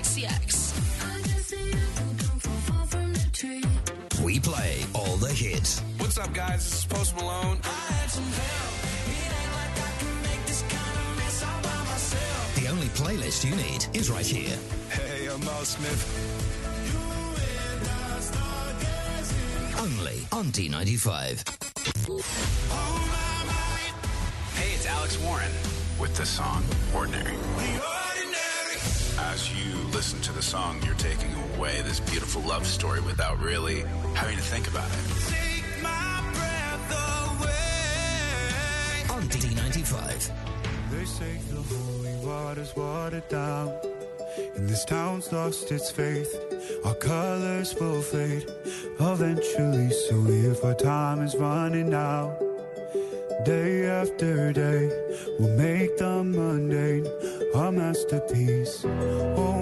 CX. We play all the hits. What's up, guys? This is Post Malone. The only playlist you need is right here. Hey, I'm Mel Smith. Only on D95. Hey, it's Alex Warren with the song Ordinary. As you listen to the song, you're taking away this beautiful love story without really having to think about it. Take my breath away. On D95. They say the holy water's watered down, and this town's lost its faith. Our colors will fade eventually, so if our time is running out, day after day, we'll make the mundane a masterpiece. Oh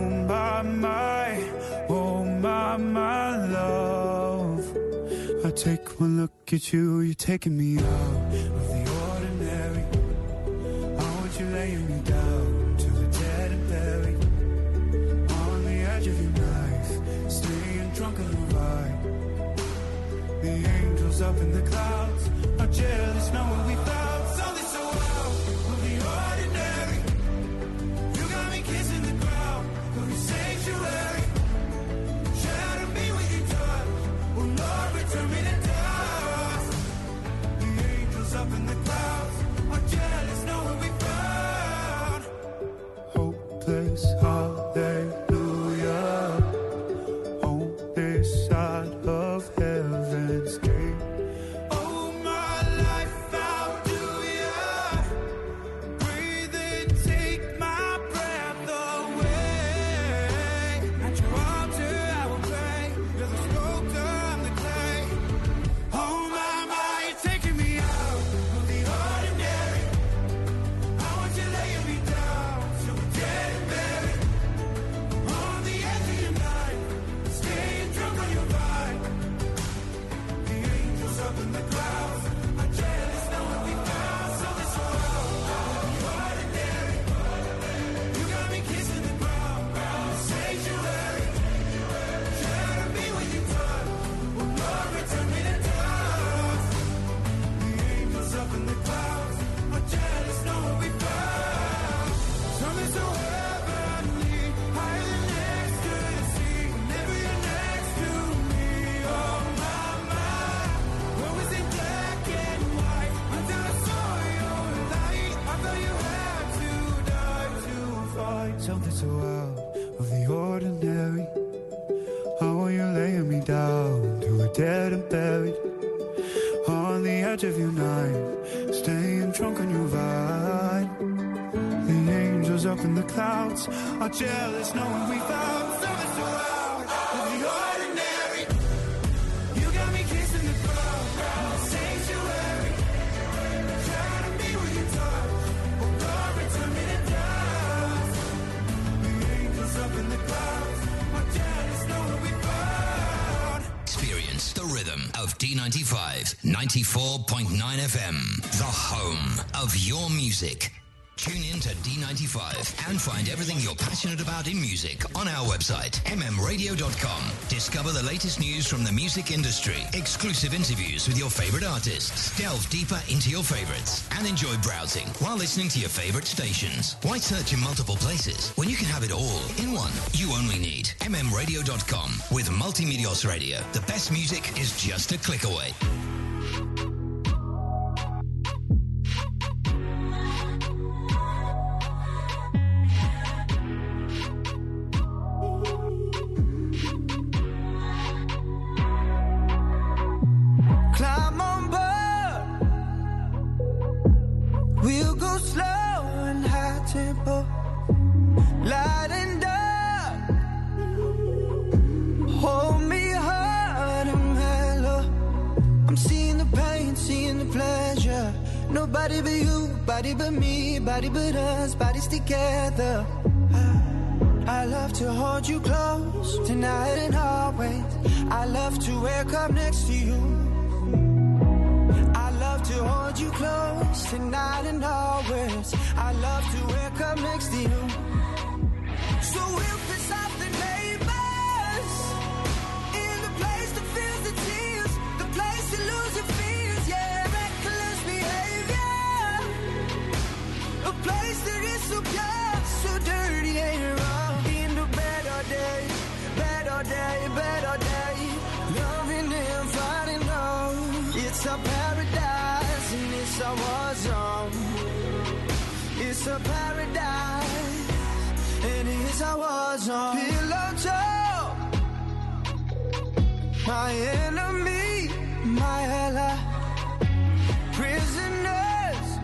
my love, I take one look at you, you're taking me out of the ordinary. I want you laying me down to the dead and buried, on the edge of your knife, staying drunk on the ride. The angels up in the clouds are jealous knowing we found something so out of the ordinary. You got me kissing the ground of your sanctuary. Shadow me with your touch, oh Lord, return me to dust. The angels up in the clouds are jealous knowing we found hopeless hallelujah on this side of heaven's gate. Oh, my life, how do ya breathe and take my breath away? At your altar I will pray. You're the sculptor, I'm the clay. Oh my, you're taking me out of the ordinary. I want you laying me down till we're dead and buried, on the edge of your night, staying drunk on your vine. The angels up in the clouds are jealous knowing we found something so out of the ordinary. You got me kissing the ground, sanctuary. Shadow me with your touch, oh Lord, return me to dust. The angels up in the clouds are jealous knowing we found something so heavenly, higher than ecstasy. Whenever you're next to me, oh my, what was in black and white until I saw your light. I thought you had to die to find something so out of the ordinary. How are you laying me down to a dead and buried, on the edge of your night, staying drunk on your vine. The angels up in the clouds are jealous knowing we found something so out of the ordinary. You got me kissing the ground, sanctuary. Shadow me with your touch, oh Lord, return me to dust. The angels up in the clouds are jealous knowing we found. Experience the rhythm of D95, 94.9 FM, the home of your music. Tune in to D95 and find everything you're passionate about in music on our website, mmradio.com. Discover the latest news from the music industry, exclusive interviews with your favorite artists, delve deeper into your favorites, and enjoy browsing while listening to your favorite stations. Why search in multiple places when you can have it all in one? You only need mmradio.com with Multimedios Radio. The best music is just a click away. Climb on board. We'll go slow and high tempo, light and dark. Hold me hard and mellow. I'm seeing the pain, seeing the pleasure. Nobody but you, body but me, body but us, bodies together. I love to hold you close tonight and always. I love to wake up next to you. I love to hold you close tonight and always. I love to wake up next to you. So we'll piss off the a paradise, and here's I was on pillow talk. My enemy, my ally, prisoners.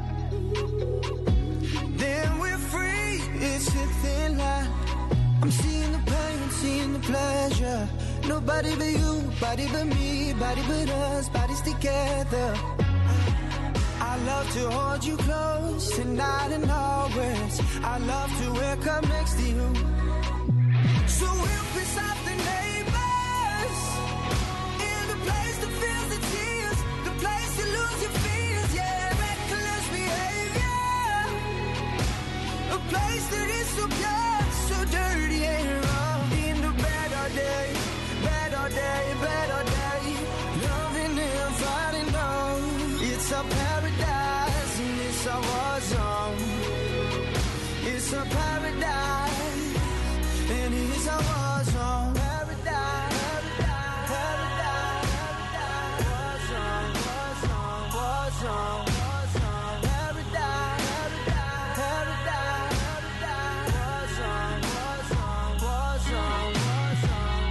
Then we're free, it's a thin line. I'm seeing the pain, seeing the pleasure. Nobody but you, body but me, body but us, bodies together. I love to hold you close tonight and always. I love to wake up next to you. So we'll piss off the neighbors in the place that feels the tears, the place you lose your fears, yeah, reckless behavior. A place that is so pure, so dirty and wrong. In the bed all day, bed all day, bed all day, loving and fighting on. It's a paradise and it's a war zone. It's a paradise and it's a war zone. Paradise, paradise, paradise, war zone, war zone, war zone, paradise, paradise, paradise, war zone, war zone, war zone,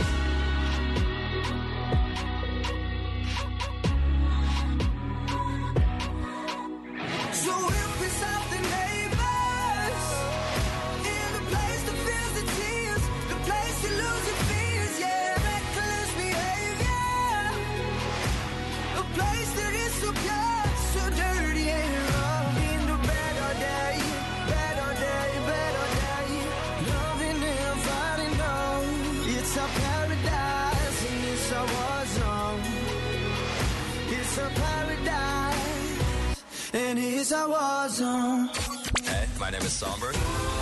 so we'll piss off the neighbors in the place that feels the tears, the place you lose your fears, yeah, reckless behavior. A place that is so pure, so dirty and wrong. In the bed all day, bed all day, bed all day, loving and fighting on. It's a paradise and it's a war zone. It's a paradise and it's a war zone. Hey, my name is Songbird.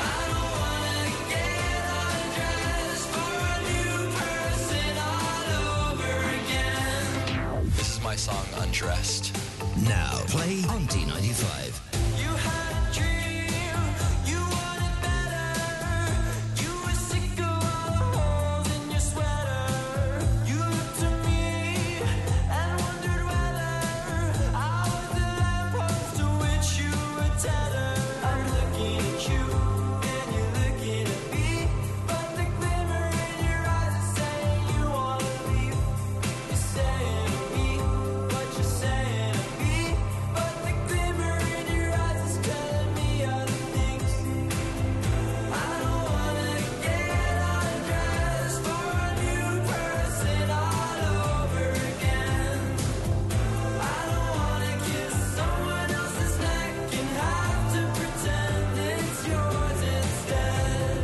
This is my song, Undressed. Now play on D95. You had a dream, you wanted better. You were sick of all the holes in your sweater. You looked at me and wondered whether I was the lamppost to which you were tethered. I'm looking at you and you're looking at me, but the glimmer in your eyes is saying you wanna leave. You're saying to me what you're saying to me, but the glimmer in your eyes is telling me other things. I don't wanna get undressed for a new person all over again. I don't wanna kiss someone else's neck and have to pretend it's yours instead.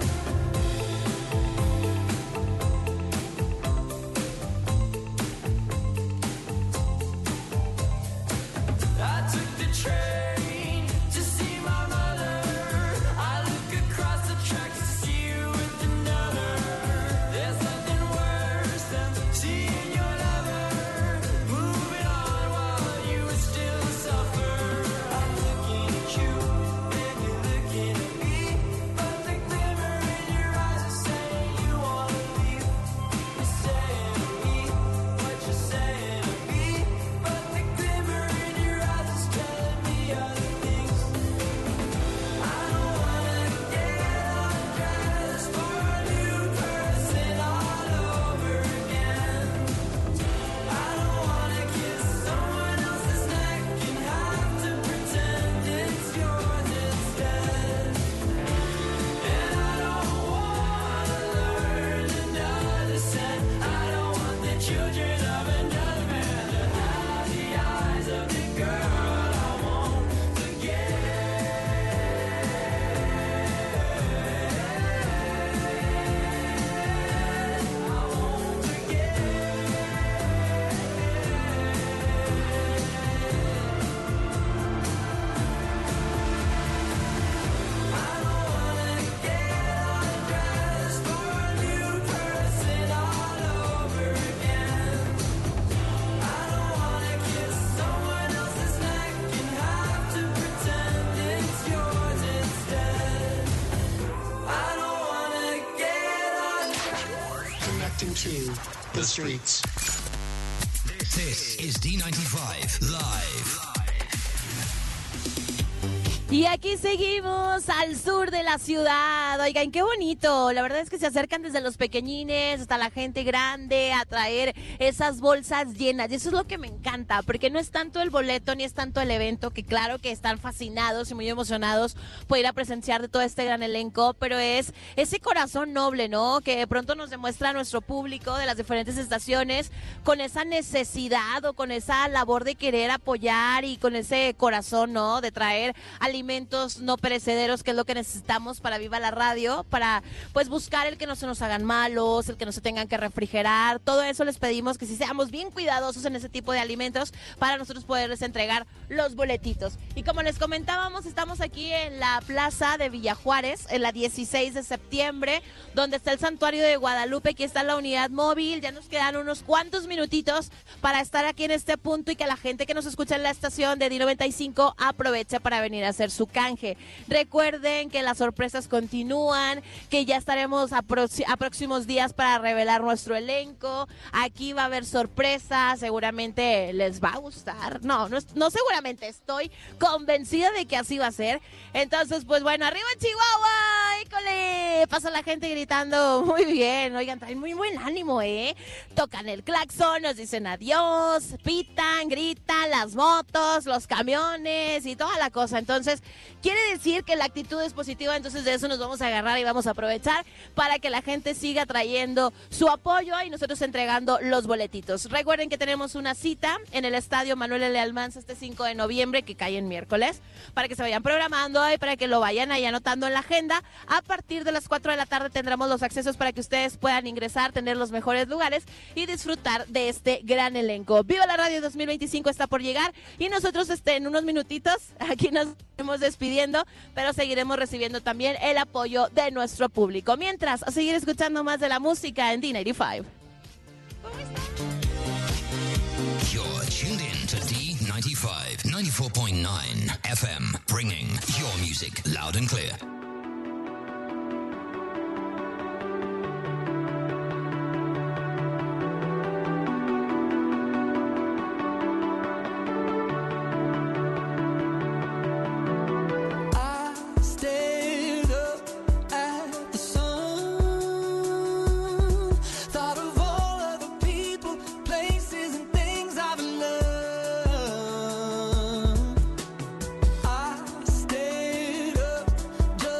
I took the train to see my mother. I look across the tracks to see you with another. There's nothing worse than seeing your lover moving on while you still suffer. I'm looking at you and you're looking at me, but the glimmer in your eyes is saying you wanna leave. You're saying to me what you're saying to me, but the glimmer in your eyes is telling me other things. I don't wanna get undressed for a new person all over again. I don't wanna kiss someone else's neck and have to pretend it's yours instead. And I don't wanna learn another scent. I don't want the children of another man to have the eyes of the girl I won't forget. I won't forget. I don't wanna get undressed for a new person all over again. I don't wanna kiss someone else's neck and have to pretend it's yours instead. I don't wanna get undressed. Connecting to the streets. This is D95 Live. Y aquí seguimos al sur de la ciudad. Oigan, qué bonito. La verdad es que se acercan desde los pequeñines hasta la gente grande a traer esas bolsas llenas. Y eso es lo que me encanta, porque no es tanto el boleto ni es tanto el evento, que claro que están fascinados y muy emocionados por ir a presenciar de todo este gran elenco, pero es ese corazón noble, ¿no? Que de pronto nos demuestra nuestro público de las diferentes estaciones con esa necesidad o con esa labor de querer apoyar y con ese corazón, ¿no? De traer alimentos no perecederos, que es lo que necesitamos para Viva la Radio, para pues buscar el que no se nos hagan malos, el que no se tengan que refrigerar. Todo eso les pedimos que sí seamos bien cuidadosos en ese tipo de alimentos para nosotros poderles entregar los boletitos. Y como les comentábamos, estamos aquí en la plaza de Villa Juárez, en la 16 de septiembre, donde está el Santuario de Guadalupe. Aquí está la unidad móvil. Ya nos quedan unos cuantos minutitos para estar aquí en este punto y que la gente que nos escucha en la estación de D95 aproveche para venir a hacer su canje. Recuerden que las sorpresas continúan, que ya estaremos a próximos días para revelar nuestro elenco. Aquí va a haber sorpresas, seguramente les va a gustar. No seguramente, estoy convencida de que así va a ser. Entonces, pues bueno, arriba Chihuahua, ¡ícole! Pasa la gente gritando, muy bien, oigan, traen muy buen ánimo, tocan el claxon, nos dicen adiós, pitan, gritan, las motos, los camiones y toda la cosa. Entonces, quiere decir que la actitud es positiva, entonces de eso nos vamos a agarrar y vamos a aprovechar para que la gente siga trayendo su apoyo y nosotros entregando los boletitos. Recuerden que tenemos una cita en el Estadio Manuel L. Almanza este 5 de noviembre, que cae en miércoles, para que se vayan programando y para que lo vayan ahí anotando en la agenda. A partir de las 4 de la tarde tendremos los accesos para que ustedes puedan ingresar, tener los mejores lugares y disfrutar de este gran elenco. Viva la Radio 2025 está por llegar y nosotros en unos minutitos aquí nos estamos despidiendo, pero seguiremos recibiendo también el apoyo de nuestro público. Mientras, a seguir escuchando más de la música en D95. You're tuned in to D95, 94.9 FM, bringing your music loud and clear. Just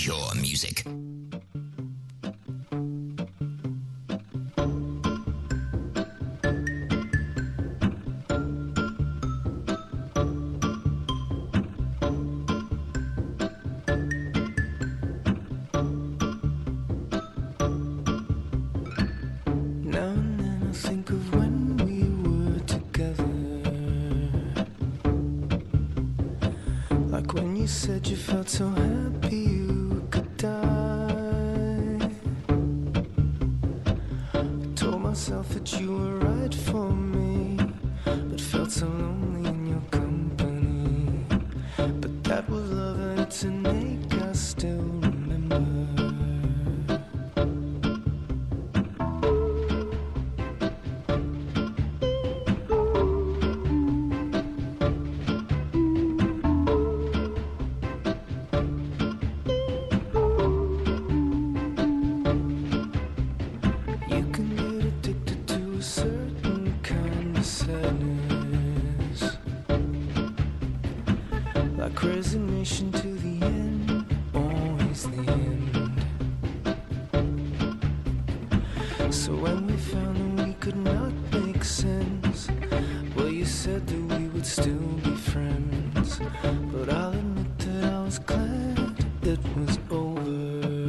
pure music. Said you felt so happy you could die. I told myself that you were right for me, but felt so lonely in your company. But that was love and it's an ache I still remember. Resignation to the end, always the end. So when we found that we could not make sense, well, you said that we would still be friends. But I'll admit that I was glad it was over.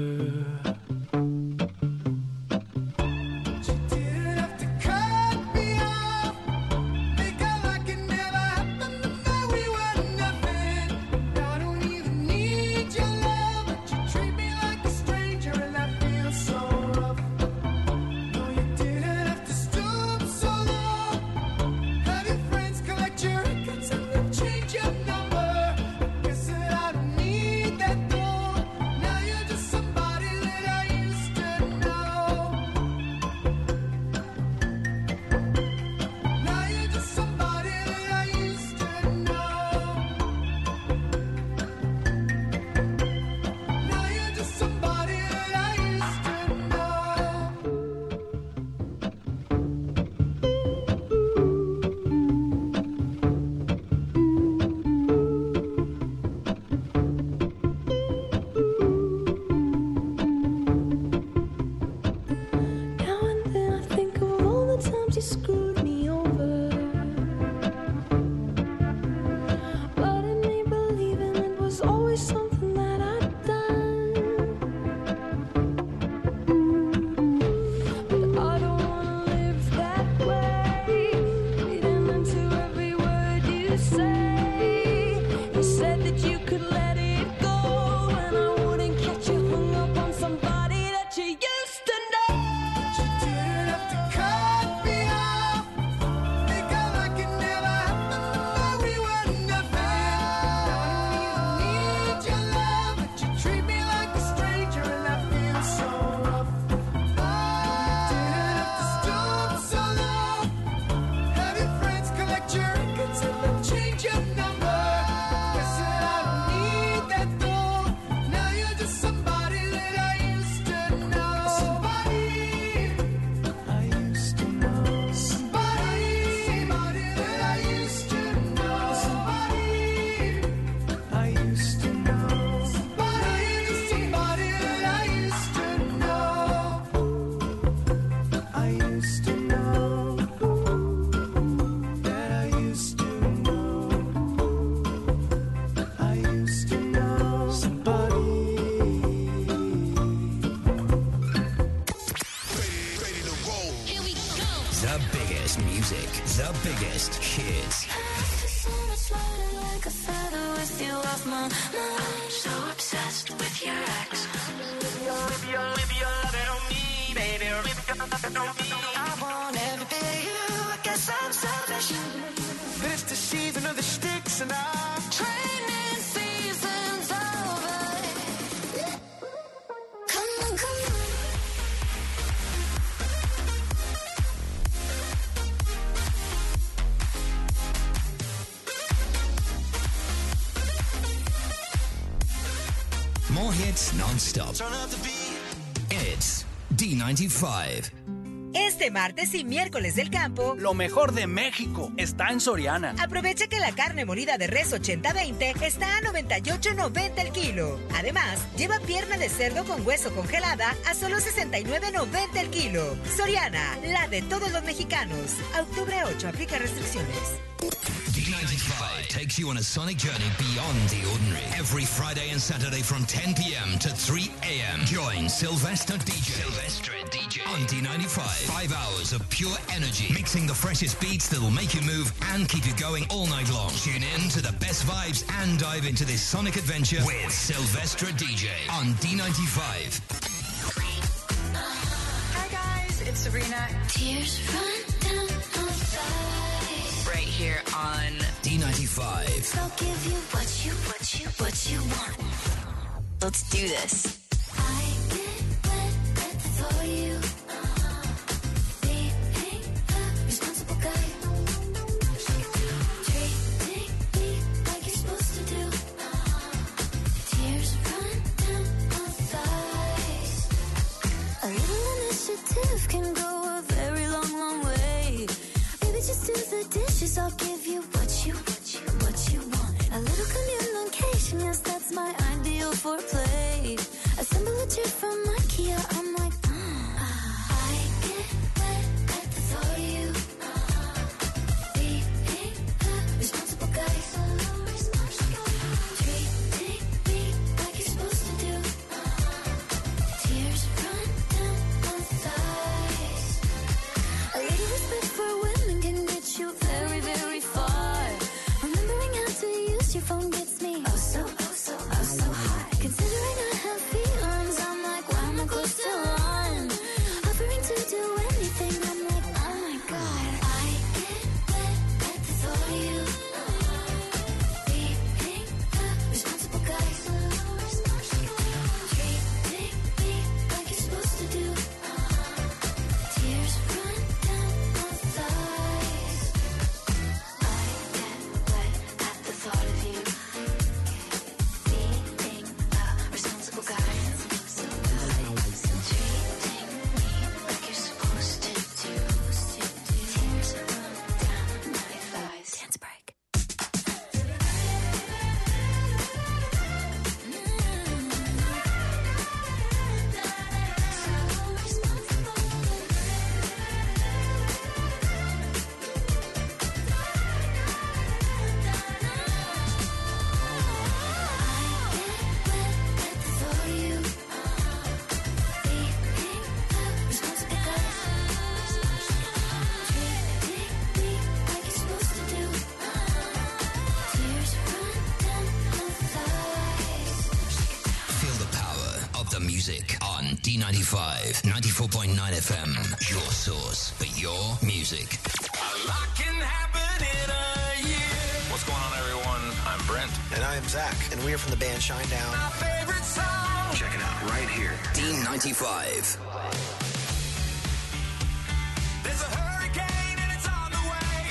The biggest hits. So obsessed with your ex. With your loving on me, baby. With your loving on me. I want every bit of you. I guess I'm selfish. But it's the season of the sticks and I'm training season's over. Come on, come on. More hits non-stop. Turn up the beat. It's D95. It's Este martes y miércoles del campo, lo mejor de México está en Soriana. Aprovecha que la carne molida de res 80-20 está a 98.90 el kilo. Además, lleva pierna de cerdo con hueso congelada a solo 69.90 el kilo. Soriana, la de todos los mexicanos. A octubre 8, aplica restricciones. D95 takes you on a sonic journey beyond the ordinary. Every Friday and Saturday from 10 p.m. to 3 a.m. Join Sylvester DJ on D95. 5 hours of pure energy, mixing the freshest beats that'll make you move and keep you going all night long. Tune in to the best vibes and dive into this sonic adventure with Sylvester DJ on D95. Hi guys, it's Sabrina. Tears run down my face. Right here on D95. I'll give you what you want. Let's do this. I get wet at the thought of you. Being a responsible guy. Treating me like you're supposed to do. Tears run down my thighs. A little initiative can go a very long, long way. Baby, just do the dishes. I'll give you what you want. A little communication, yes, that's my ideal foreplay. Assemble a chair from IKEA, I'm like, I get wet at the thought of you. Being a responsible guy. Treating me like you're supposed to do. Tears run down my thighs. A little respect for women can get you very, very far. Remembering how to use your phone gets me oh so high. Considering I have feelings, I'm like, why am I close to one? Offering to do anything, I'm like, oh my god. I get wet at the thought of you. Being a responsible guy. Treating me like you're supposed to do. Tears run down my thighs. I get wet at the thought of you. Being a responsible guy. Treating me like you're supposed to do. Tears run down my thighs. Dance break. Feel the power of the music on D95, 94.9 FM. Your source for your music. A lot can happen in a year. What's going on, everyone? I'm Brent. And I'm Zach, and we are from the band Shinedown. My favorite song. Check it out right here. D95. There's a hurricane and it's on the way.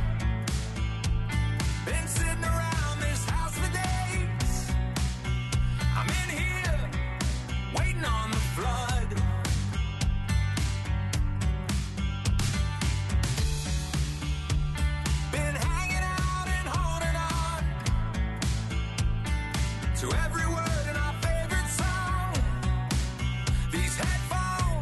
Been sitting around this house for days. I'm in here, waiting on the flood. Been hanging out and holding on to every word in our favorite song. These headphones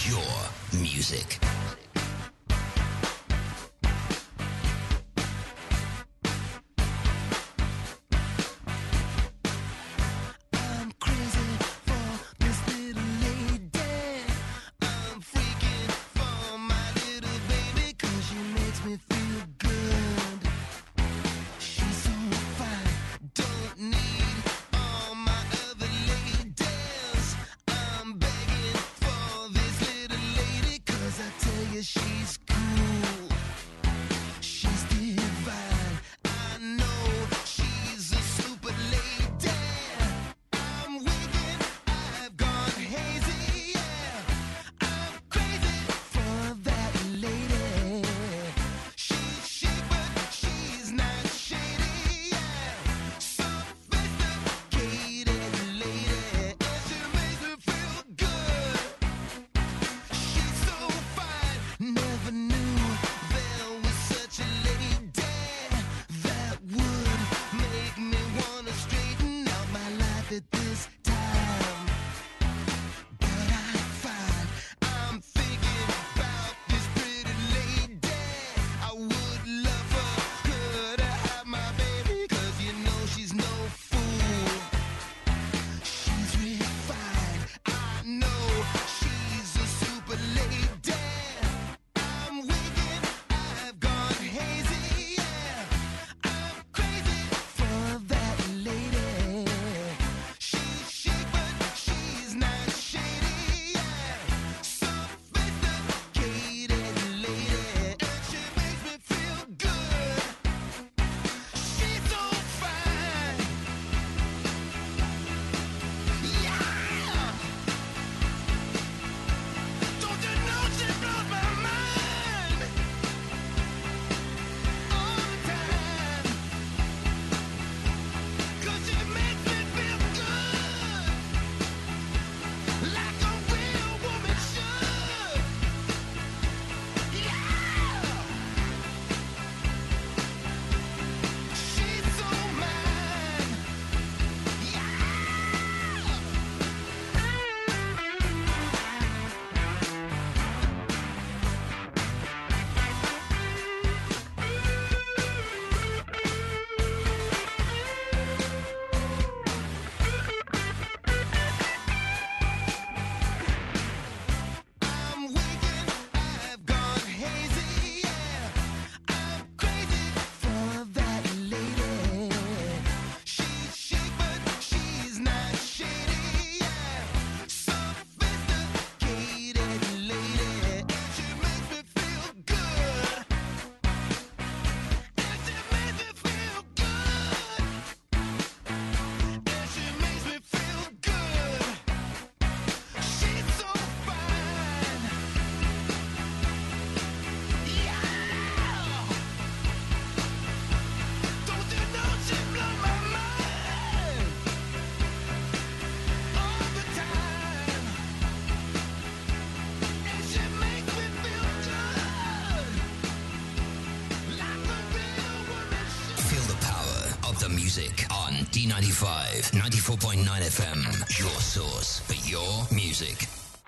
your music. I'm crazy for this little lady. I'm freaking for my little baby, 'cause she makes me feel good. She's so fine, don't need all my other ladies. I'm begging for this little lady, 'cause I tell you she's cool. She's divine. I know she's a super lady. I'm wicked, I've gone hazy, yeah. I'm crazy for that lady. She's chic, but she's not shady, yeah. Sophisticated lady, and she makes me feel good. She's so fine, never knew there was such a lady that would make me wanna straighten out my life at this time. But I find I'm thinking about this pretty lady. I would love her, could I have my baby? 'Cause you know she's no fool. She's refined, I know she's a super lady. I'm wicked, I've gone hazy, yeah. I'm crazy for that lady. She's chic, but she's not shady, yeah. Sophisticated lady, and she makes me feel good. She's so fine, yeah. Don't you know she blows my mind all the time? 'Cause she makes me feel good, like a real woman should. Yeah, she's so mine. I'm wicked, I've gone hazy, yeah. I'm crazy for that lady. She's chic, but she's not shady, yeah. Sophisticated lady, and she makes me feel good. And she makes me feel good. And she makes me feel good. She's so fine, yeah. Don't you know she blows my mind all the time? And she makes me feel good, like a real woman should. Feel the power of the music on D95 94.9 FM. Your source for your music.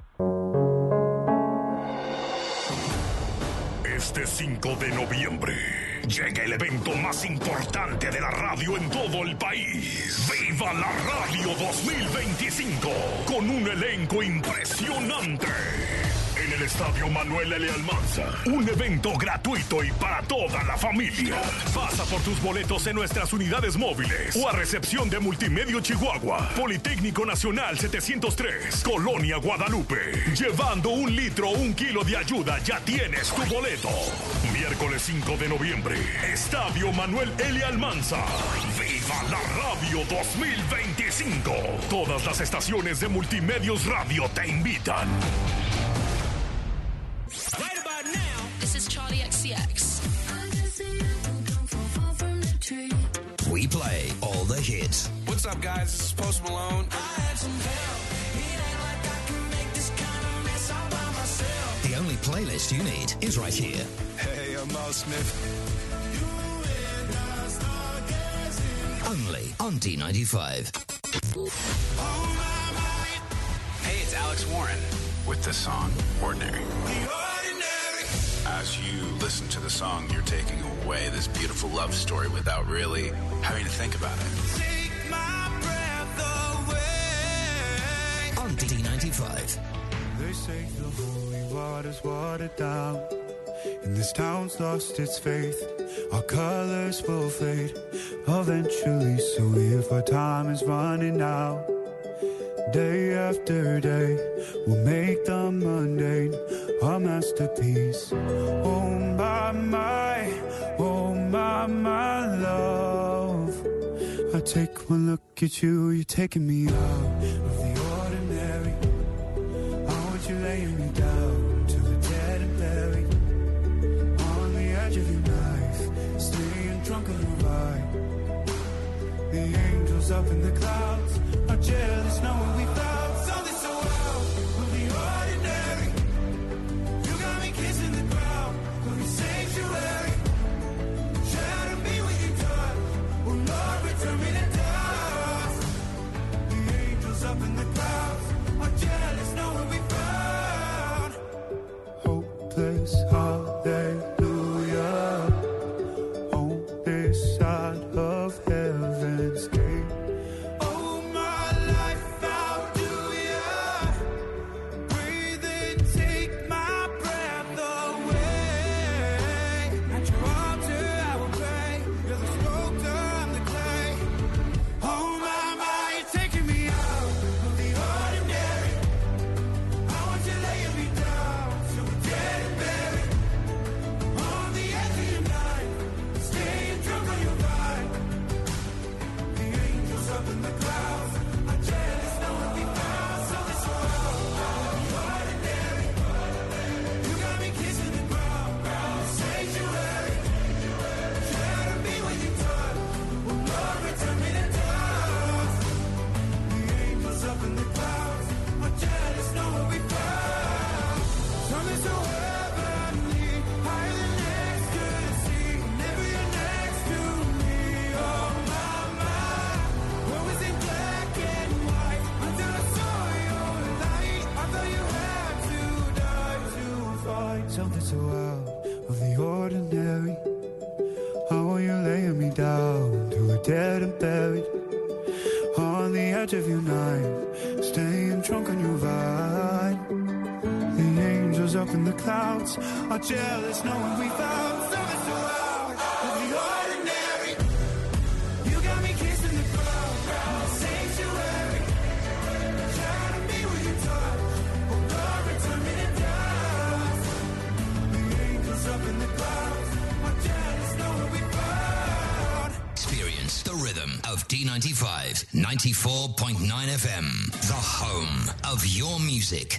Este 5 de noviembre llega el evento más importante de la radio en todo el país. ¡Viva la Radio 2025! Con un elenco impresionante. En el Estadio Manuel L. Almanza. Un evento gratuito y para toda la familia. Pasa por tus boletos en nuestras unidades móviles o a recepción de Multimedio Chihuahua. Politécnico Nacional 703, Colonia Guadalupe. Llevando 1 litro o 1 kilo de ayuda, ya tienes tu boleto. Miércoles 5 de noviembre, Estadio Manuel L. Almanza. ¡Viva la Radio 2025! Todas las estaciones de Multimedios Radio te invitan. Right about now, This is Charlie XCX. We play all the hits. What's up, guys? This is Post Malone. I had some help. It ain't like I can make this kind of mess all by myself. The only playlist you need is right here. Hey, I'm Mel Smith. Only on D95. Hey, it's Alex Warren. with the song Ordinary. As you listen to the song, you're taking away this beautiful love story without really having to think about it. Take my breath away. On D95. They say the holy water's watered down, and this town's lost its faith. Our colors will fade eventually, so if our time is running out, day after day, we'll make the mundane a masterpiece. Oh my love. I take one look at you, you're taking me out of the ordinary. How would you lay me down to the dead and buried? On the edge of your knife, staying drunk on the ride. The angels up in the clouds are jealous knowing we found something so out of the ordinary. You got me kissing the ground of your sanctuary. Shadow me with your touch. Oh Lord, return me to dust. The angels up in the clouds are jealous knowing we found hopeless hallelujah on this side of heaven's gate. Oh my life, how do ya breathe in, take my breath away. At your altar I will pray. You're the sculptor, I'm the clay. Oh my, you're taking me out of the ordinary. I want you laying me down so we're dead and buried. On the edge of your night, staying drunk on your ride. The angels up in the clouds are jealous knowing we found something so out of the ordinary. You got me kissing the ground, sanctuary. Shadow me with your touch. Oh Lord, return me to dust. The angels up in the clouds are jealous knowing we found something so heavenly, higher than ecstasy. Whenever you're next to me, oh my. What was in black and white until I saw your light? I thought you had to die to find something so out of the ordinary. How are you laying me down to a dead and buried? On the edge of your knife, staying drunk on your vine. The angels up in the clouds are jealous knowing we found something so out of the ordinary. You got me kissing the ground, sanctuary. Shadow me with your touch. Oh Lord, return me to dust. The angels up in the clouds are jealous knowing we found. Experience the rhythm of D95 94.9 FM, the home of your music.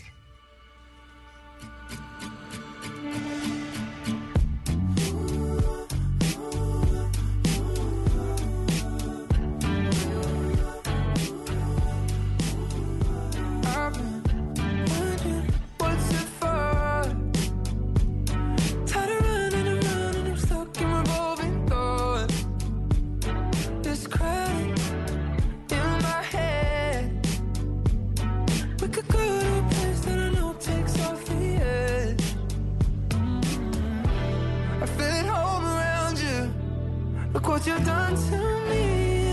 I've been wondering what's it for. Tired of running around and I'm stuck in revolving doors. This crying in my head. We could go to a place that I know takes off the edge. I feel at home around you. Look what you've done to me.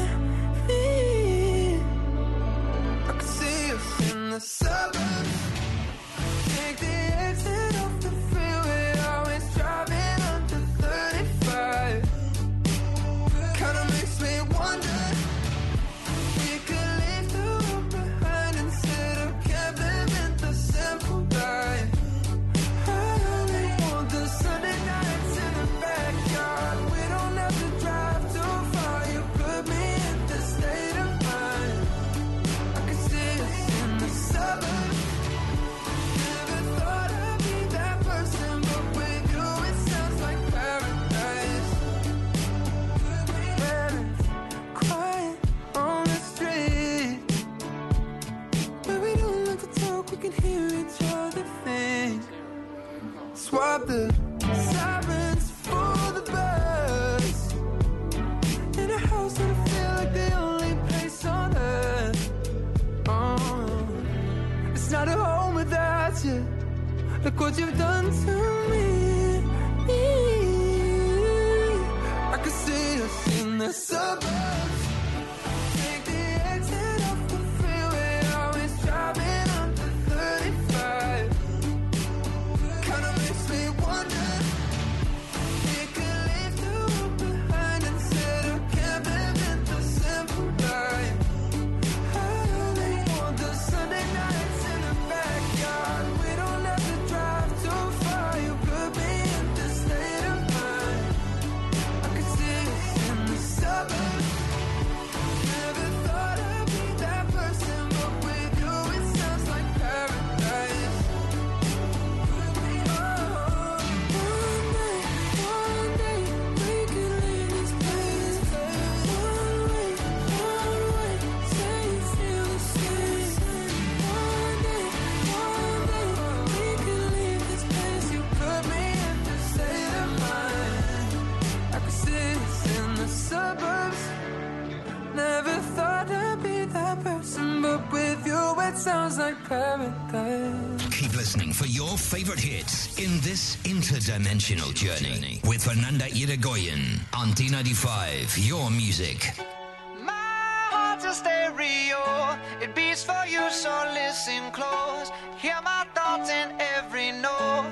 I could see us in the suburbs. Take the exit off the freeway. Always driving under 35. Kinda makes me wonder. We could leave the world behind instead of gambling in the simple life. I only want the Sunday nights in the backyard. We don't have to drive too far. You put me sounds like paradise. Keep listening for your favorite hits in this interdimensional journey with Fernanda Irigoyen on D95, your music. My heart's a stereo, it beats for you, so listen close. Hear my thoughts in every note.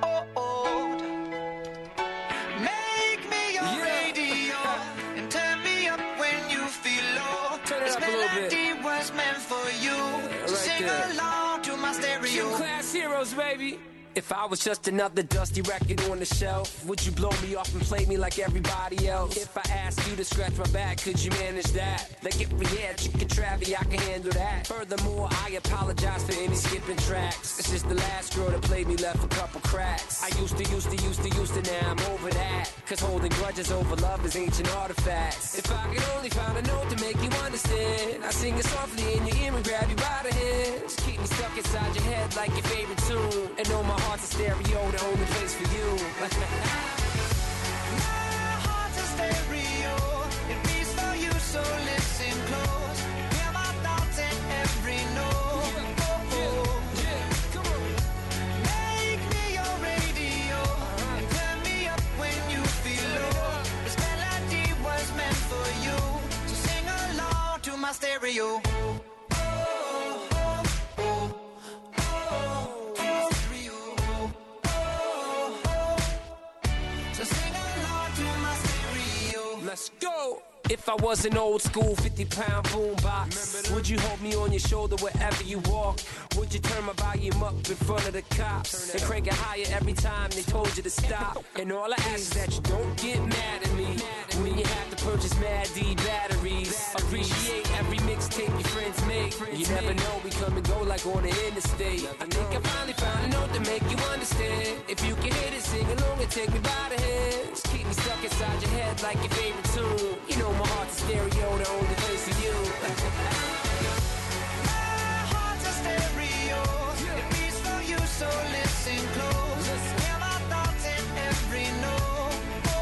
Make me your radio and turn me up when you feel low. This melody was meant for you, so sing along to my stereo. Gym Class Heroes, baby. If I was just another dusty record on the shelf, would you blow me off and play me like everybody else? If I asked you to scratch my back, could you manage that? Like if we had chicken Travie, I can handle that. Furthermore, I apologize for any skipping tracks. It's just the last girl that played me left a couple cracks. I used to, now I'm over that. Cause holding grudges over love is ancient artifacts. If I could only find a note to make you understand, I sing it softly in your ear and grab you by the hands. Keep me stuck inside your head like your favorite tune. And know my heart's a stereo, the only place for you. My heart's a stereo, it beats for you, so listen close. Hear my thoughts in every note. Make me your radio and turn me up when you feel low. This melody was meant for you, so sing along to my stereo. Let's go. If I was an old school 50-pound boombox, would you hold me on your shoulder wherever you walk? Would you turn my volume up in front of the cops and crank it higher every time they told you to stop? And all I ask is that you don't get mad at me when you have to purchase Mad D batteries. Appreciate every mixtape your friends make. You never know, we come and go like on the interstate. I think I finally found a note to make you understand. If you can hit it, sing along and take me by the hands. Keep me stuck inside your head like your favorite tune. You know my heart's a stereo, the only place for you. My heart's a stereo, it beats for you, so listen close. Hear my thoughts in every note.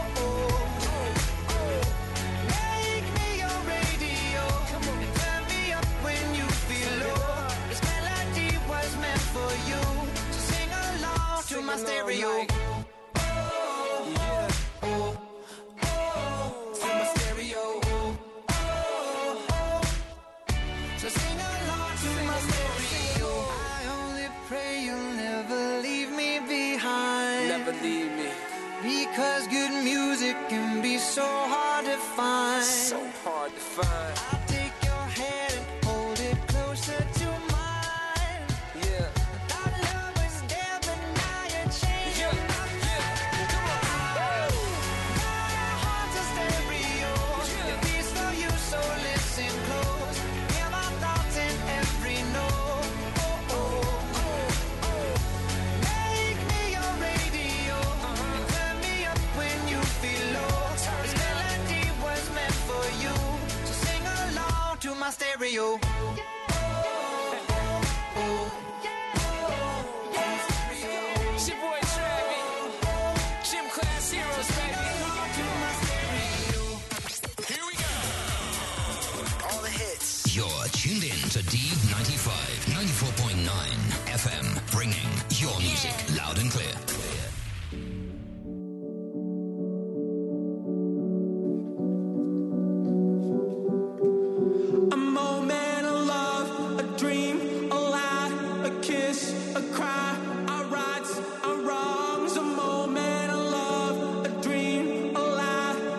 Make me your radio and turn me up when you feel low. This melody was meant for you, so sing along to my stereo. Leave me. Because good music can be so hard to find. So hard to find. I'll take your hand and hold it closer to mine. Yeah. Our love was there, but now you're changing my mind. My heart's a stereo, it beats for you, so listen close. Hear my thoughts in every note. My stereo. It's your boy Travie. Gym Class Heroes, baby. Here we go. All the hits. You're tuned in to D95, 94.9 FM, bringing your music loud and clear. A moment of love, a dream, a lie.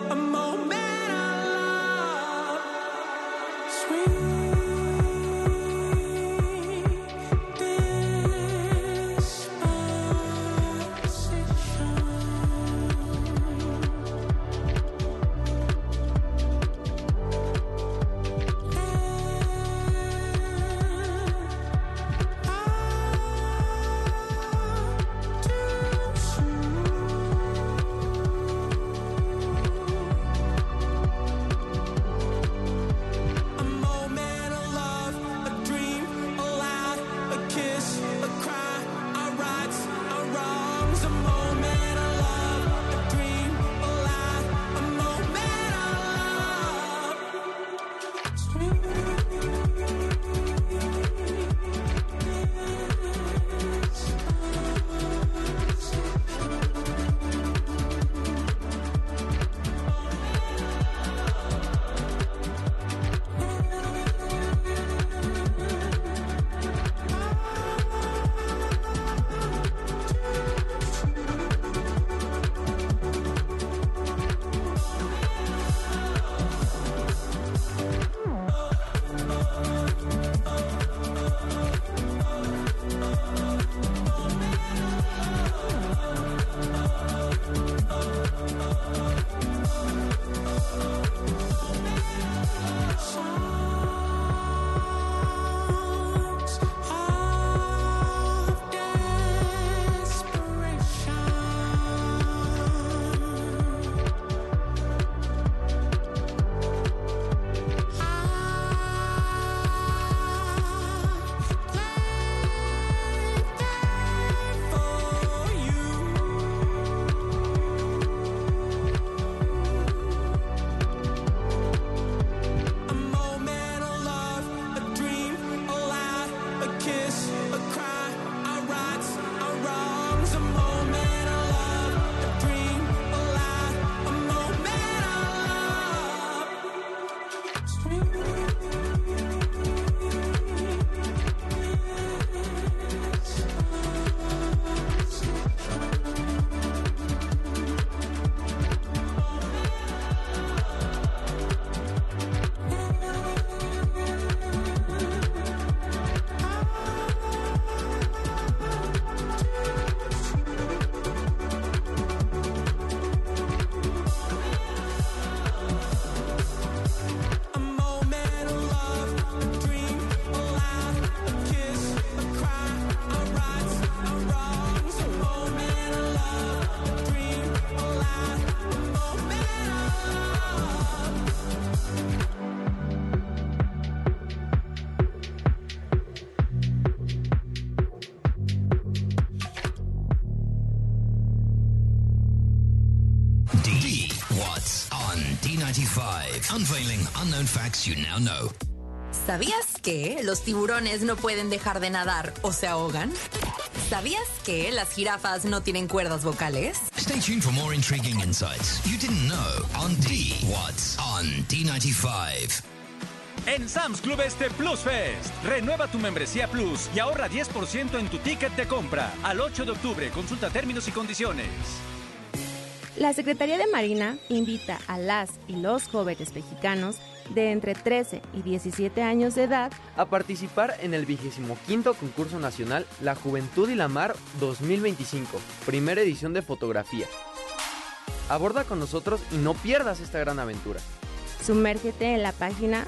D. What's on D95. Unveiling unknown facts you now know. ¿Sabías que los tiburones no pueden dejar de nadar o se ahogan? ¿Sabías que las jirafas no tienen cuerdas vocales? Stay tuned for more intriguing insights you didn't know on D. What's on D95. En Sam's Club Este Plus Fest. Renueva tu membresía Plus y ahorra 10% en tu ticket de compra. Al 8 de octubre, consulta términos y condiciones. La Secretaría de Marina invita a las y los jóvenes mexicanos de entre 13 y 17 años de edad a participar en el 25º concurso nacional La Juventud y la Mar 2025, primera edición de fotografía. Aborda con nosotros y no pierdas esta gran aventura. Sumérgete en la página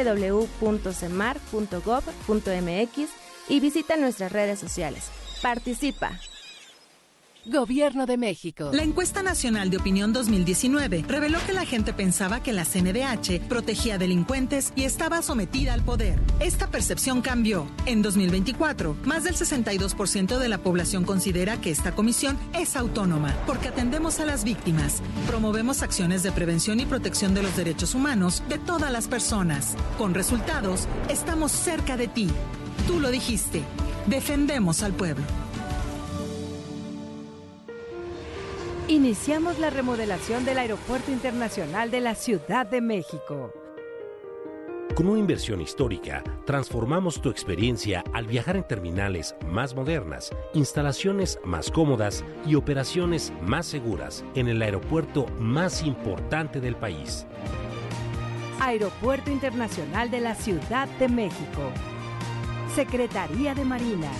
www.cemar.gov.mx y visita nuestras redes sociales. Participa. Gobierno de México. La encuesta nacional de opinión 2019 reveló que la gente pensaba que la CNDH protegía delincuentes y estaba sometida al poder. Esta percepción cambió. En 2024, más del 62% de la población considera que esta comisión es autónoma porque atendemos a las víctimas, promovemos acciones de prevención y protección de los derechos humanos de todas las personas. Con resultados, estamos cerca de ti. Tú lo dijiste. Defendemos al pueblo. Iniciamos la remodelación del Aeropuerto Internacional de la Ciudad de México. Con una inversión histórica, transformamos tu experiencia al viajar en terminales más modernas, instalaciones más cómodas y operaciones más seguras en el aeropuerto más importante del país. Aeropuerto Internacional de la Ciudad de México. Secretaría de Marina.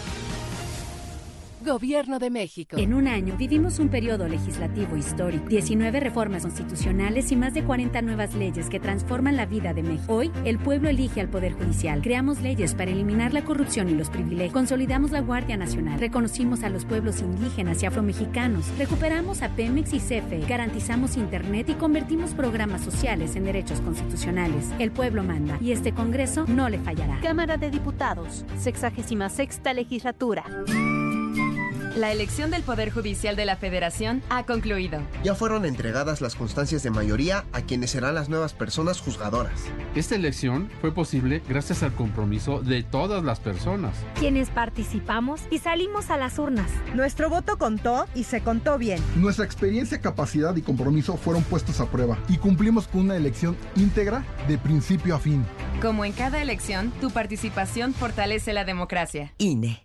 Gobierno de México. En un año vivimos un periodo legislativo histórico, 19 reformas constitucionales y más de 40 nuevas leyes que transforman la vida de México. Hoy, el pueblo elige al Poder Judicial. Creamos leyes para eliminar la corrupción y los privilegios. Consolidamos la Guardia Nacional. Reconocimos a los pueblos indígenas y afromexicanos. Recuperamos a Pemex y CFE. Garantizamos Internet y convertimos programas sociales en derechos constitucionales. El pueblo manda y este Congreso no le fallará. Cámara de Diputados, 66ª legislatura. La elección del Poder Judicial de la Federación ha concluido. Ya fueron entregadas las constancias de mayoría a quienes serán las nuevas personas juzgadoras. Esta elección fue posible gracias al compromiso de todas las personas, quienes participamos y salimos a las urnas. Nuestro voto contó y se contó bien. Nuestra experiencia, capacidad y compromiso fueron puestos a prueba y cumplimos con una elección íntegra de principio a fin. Como en cada elección, tu participación fortalece la democracia. INE.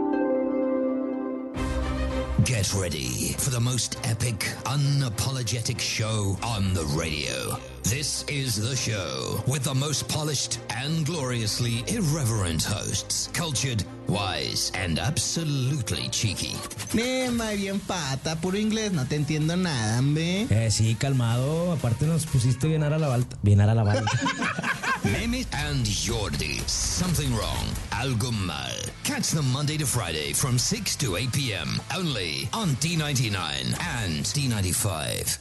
Get ready for the most epic, unapologetic show on the radio. This is the show with the most polished and gloriously irreverent hosts. Cultured, wise, and absolutely cheeky. Más bien pata, puro inglés, no te entiendo nada, ¿ve? Sí, calmado. Aparte nos pusiste bien a la balta. Bien a la balta. Mehmet and Jordi. Something wrong. Algo mal. Catch them Monday to Friday from 6 to 8 p.m. only on D99 and D95.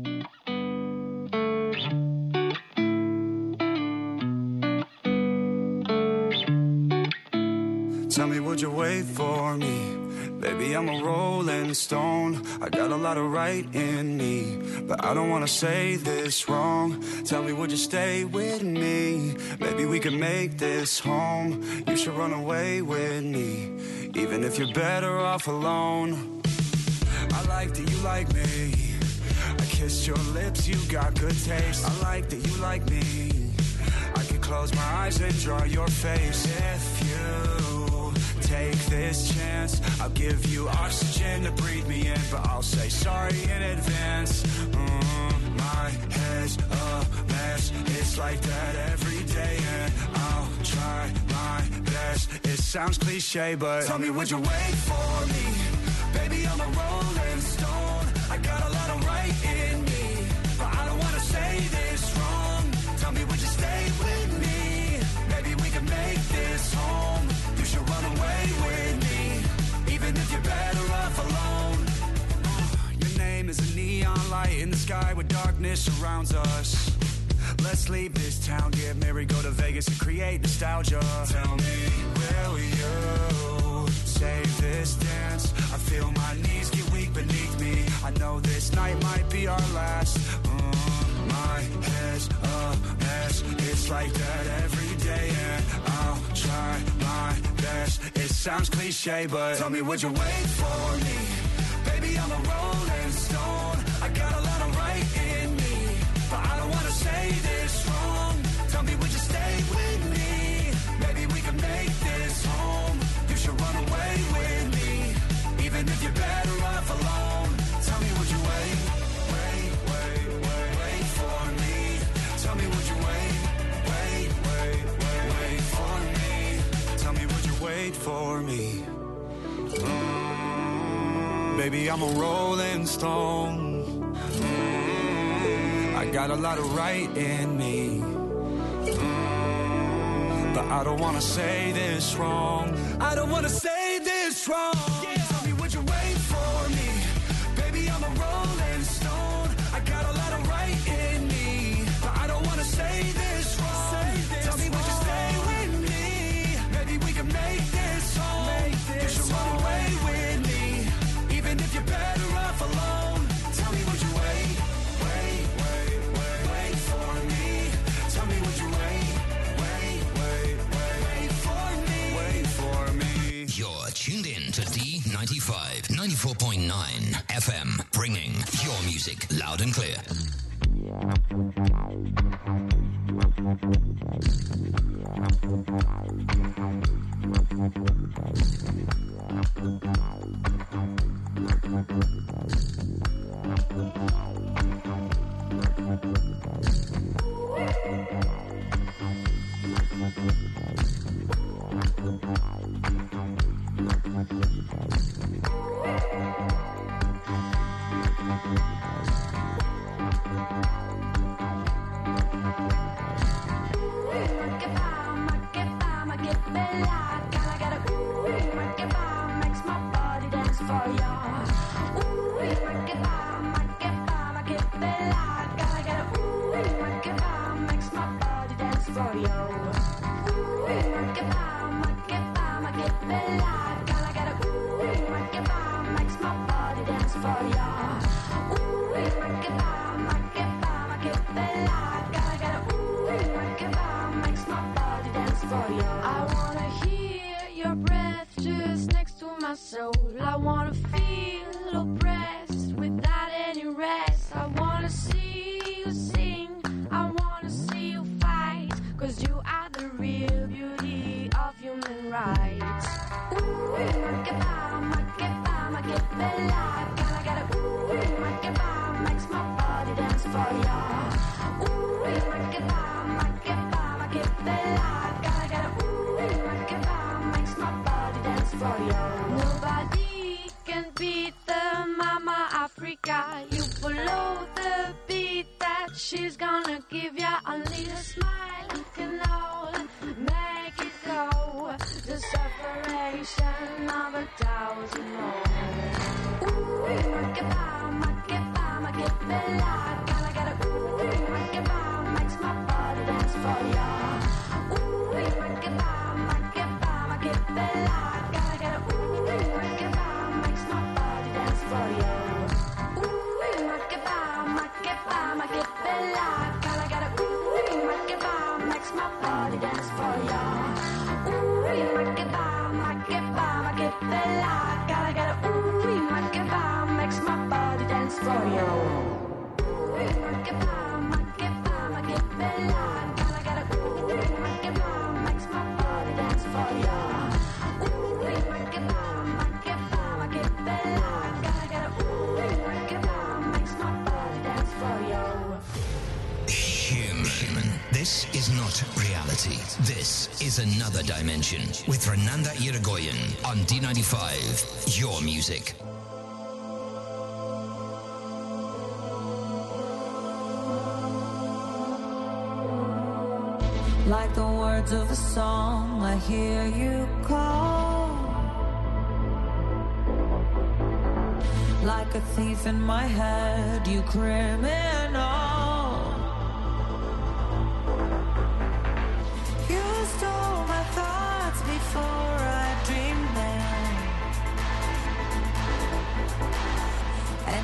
Tell me, would you wait for me? Baby, I'm a rolling stone. I got a lot of right in me, but I don't wanna say this wrong. Tell me, would you stay with me? Maybe we could make this home. You should run away with me, even if you're better off alone. I like that you like me. I kissed your lips, you got good taste. I like that you like me. I could close my eyes and draw your face. If you take this chance, I'll give you oxygen to breathe me in, but I'll say sorry in advance. My head's a mess, it's like that every day, and I'll try my best. It sounds cliche, but tell me, would you wait for me? Baby, I'm a rolling stone. I got a lot of right in me, but I don't wanna say this wrong. Tell me, would you stay with me? Maybe we can make this home. You should run away with me, even if you're better off alone. Your name is a neon light in the sky where darkness surrounds us. Let's leave this town, get married, go to Vegas and create nostalgia. Tell me, will you save this dance? I feel my knees get weak beneath me. I know this night might be our last. My head's a mess. It's like that every day, and I'll try my best. It sounds cliche, but tell me, would you wait for me? Baby, I'm a rolling stone. I got a lot of right in me, but I don't wanna say this wrong. Tell me, would you stay with me? Maybe we can make this home. You should run away with me, even if you're better off alone. Tell me, would you wait for me? Tell me, would you wait for me? Tell me, would you wait for me? Baby, I'm a rolling stone. I got a lot of right in me, but I don't wanna say this wrong. I don't wanna say this wrong. Tell me, would you wait for me? Baby, I'm a rolling stone. I got a lot of right in me, but I don't wanna say this wrong. Tell me, would you stay with me? Maybe we can make this home. You should run away with me, even if you're better off alone. Tell me, would you wait for me? Tell me, would you wait for me? You're tuned in to D95, 94.9 FM, bringing your music loud and clear. This is not reality. This is another dimension with Renanda Irigoyen on D95, your music. Like the words of a song, I hear you call. Like a thief in my head, you criminal.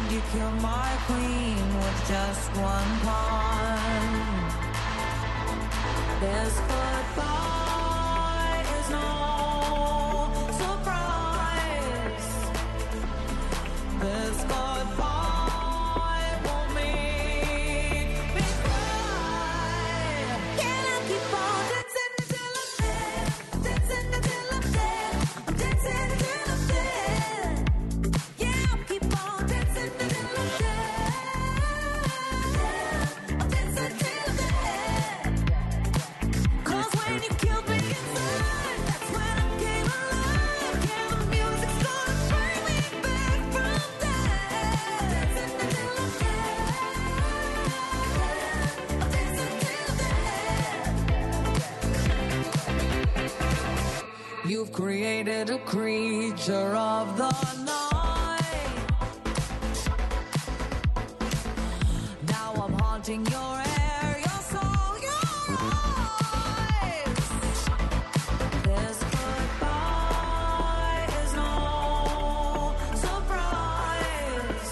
you killed my queen with just one punch. This goodbye is no surprise. This goodbye won't make me cry. Can I keep on dancing until I'm dead? Dancing until I'm dead. I'm dancing until I'm dead. Yeah, I'll keep on dancing until I'm dead. I'm dancing till I'm dead. 'Cause when you killed me inside, that's when I came alive. Yeah, the music's gonna bring me back from death. Dancing until I'm dead. I'm dancing till I'm dead. You've created a creature of the night. Now I'm haunting your air, your soul, your eyes. This goodbye is no surprise.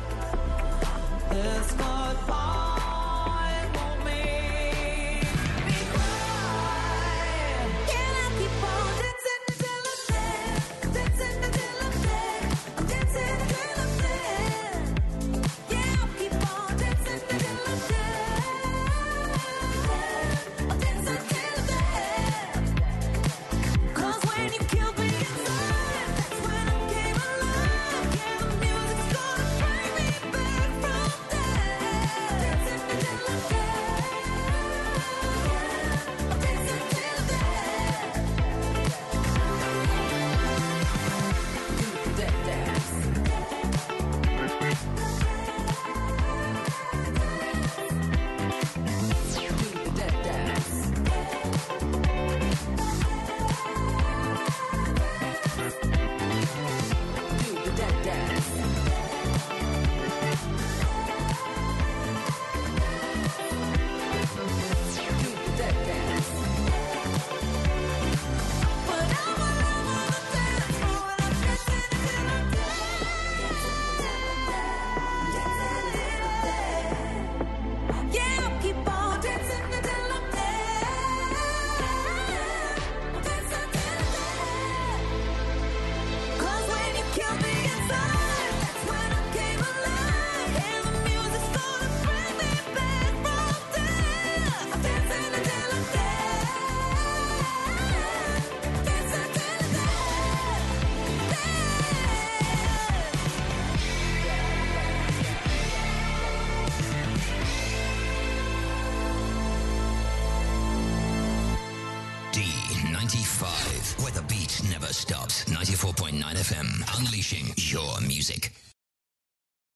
This goodbye won't make me cry. Can I keep on dancing until I'm dead? Dancing until I'm dead. I'm dancing until I'm dead. Yeah, I'll keep on dancing until I'm dead. I'm dancing till I'm dead. 'Cause when you killed me inside, that's when I came alive. Yeah, the music's gonna bring me back from death. Dancing until I'm dead. I'm dancing till I'm dead. Do the dead dance. Do the dead dance. Do the dead dance. Do the dead dance. But I'm all over the dance floor and I'm dancing until I'm dead. Yeah, I'll keep on dancing until I'm dead. I'm dancing till I'm dead. 'Cause when you killed me inside, that's when I came alive. And the music's gonna bring me back from death. I'm dancing until I'm dead. Dancing till I'm D95, where the beat never stops. 94.9 FM, unleashing your music.